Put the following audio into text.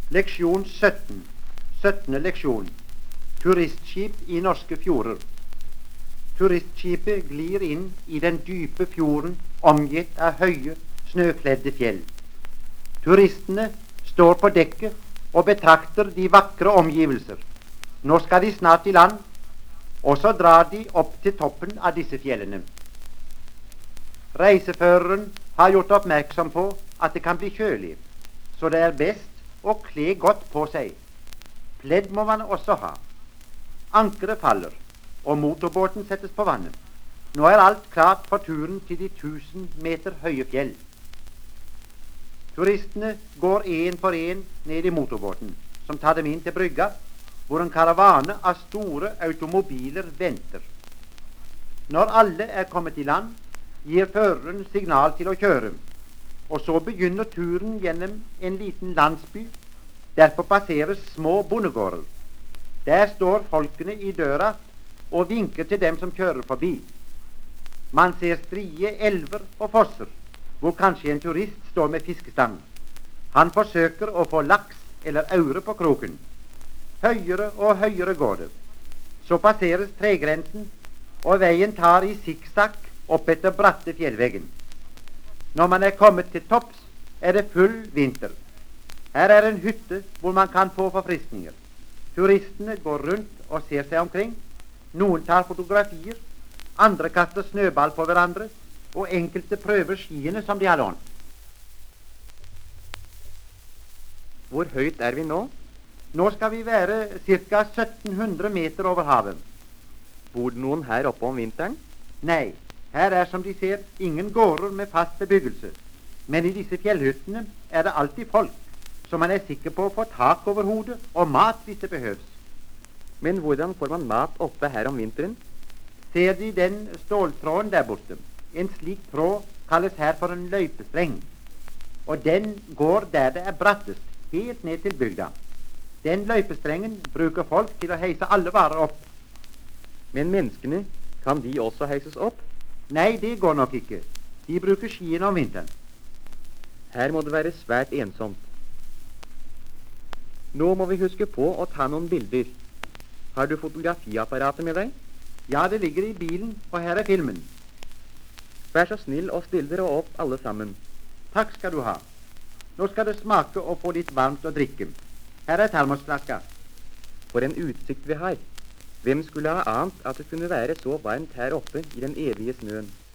Leksjon 17. 17. leksjon. Turistskip i norske fjorder. Turistskipet glir inn i den dype fjorden omgitt av høye, snøkledde fjell. Turistene står på dekket og betrakter de vakre omgivelser. Nå skal de snart i land, og så drar de opp til toppen av disse fjellene. Reiseføreren har gjort oppmerksom på at det kan bli kjølig, så det er best å kle godt på seg. Pledd må man også ha. Ankeret faller, og motorbåten settes på vannet. Nå er alt klart for turen til de 1000 meter høye fjell. Turistene går en for en ned i motorbåten, som tar dem inn til brygga, hvor en karavane av store automobiler venter. Når alle er kommet i land, gir føreren signal til å kjøre, og så begynner turen gjennom en liten landsby. Derfor passeres små bondegårder. Der står folkene i døra og vinker til dem som kjører forbi. Man ser strie elver og fosser, hvor kanskje en turist står med fiskestang. Han forsøker å få laks eller aure på kroken. Høyere og høyere går det. Så passeres tregrensen, og veien tar i sikksakk opp etter bratte fjellveggen. Når man er kommet til topps, er det full vinter. Her er en hytte hvor man kan få forfriskninger. Turistene går rundt og ser seg omkring. Noen tar fotografier, andre kaster snøball på hverandre, og enkelte prøver skiene som de har lånt. Hvor høyt er vi nå? Nå skal vi være ca. 1700 meter over havet. Bor det noen her oppe om vinteren? Nei, her er som de ser ingen gårder med fast bebyggelse. Men i disse fjellhyttene er det alltid folk, så man er sikker på å få tak over hodet og mat hvis det behøves. Men hvordan får man mat oppe her om vinteren? Ser De den ståltråden der borte? En slik tråd kalles her for en løypestreng, og den går der det er brattest, helt ned til bygda. Den løypestrengen bruker folk til å heise alle varer opp. Men menneskene, kan de også heises opp? Nei, det går nok ikke. De bruker skiene om vinteren. Her må det være svært ensomt. Nå må vi huske på å ta noen bilder. Har du fotografiapparatet med deg? Ja, det ligger i bilen, og her er filmen. Vær så snill og still dere opp alle sammen. Takk skal du ha. Nå skal det smake og få litt varmt å drikke. Her er termosflaska. For en utsikt vi har. Hvem skulle ha ant at det kunne være så varmt her oppe i den evige snøen?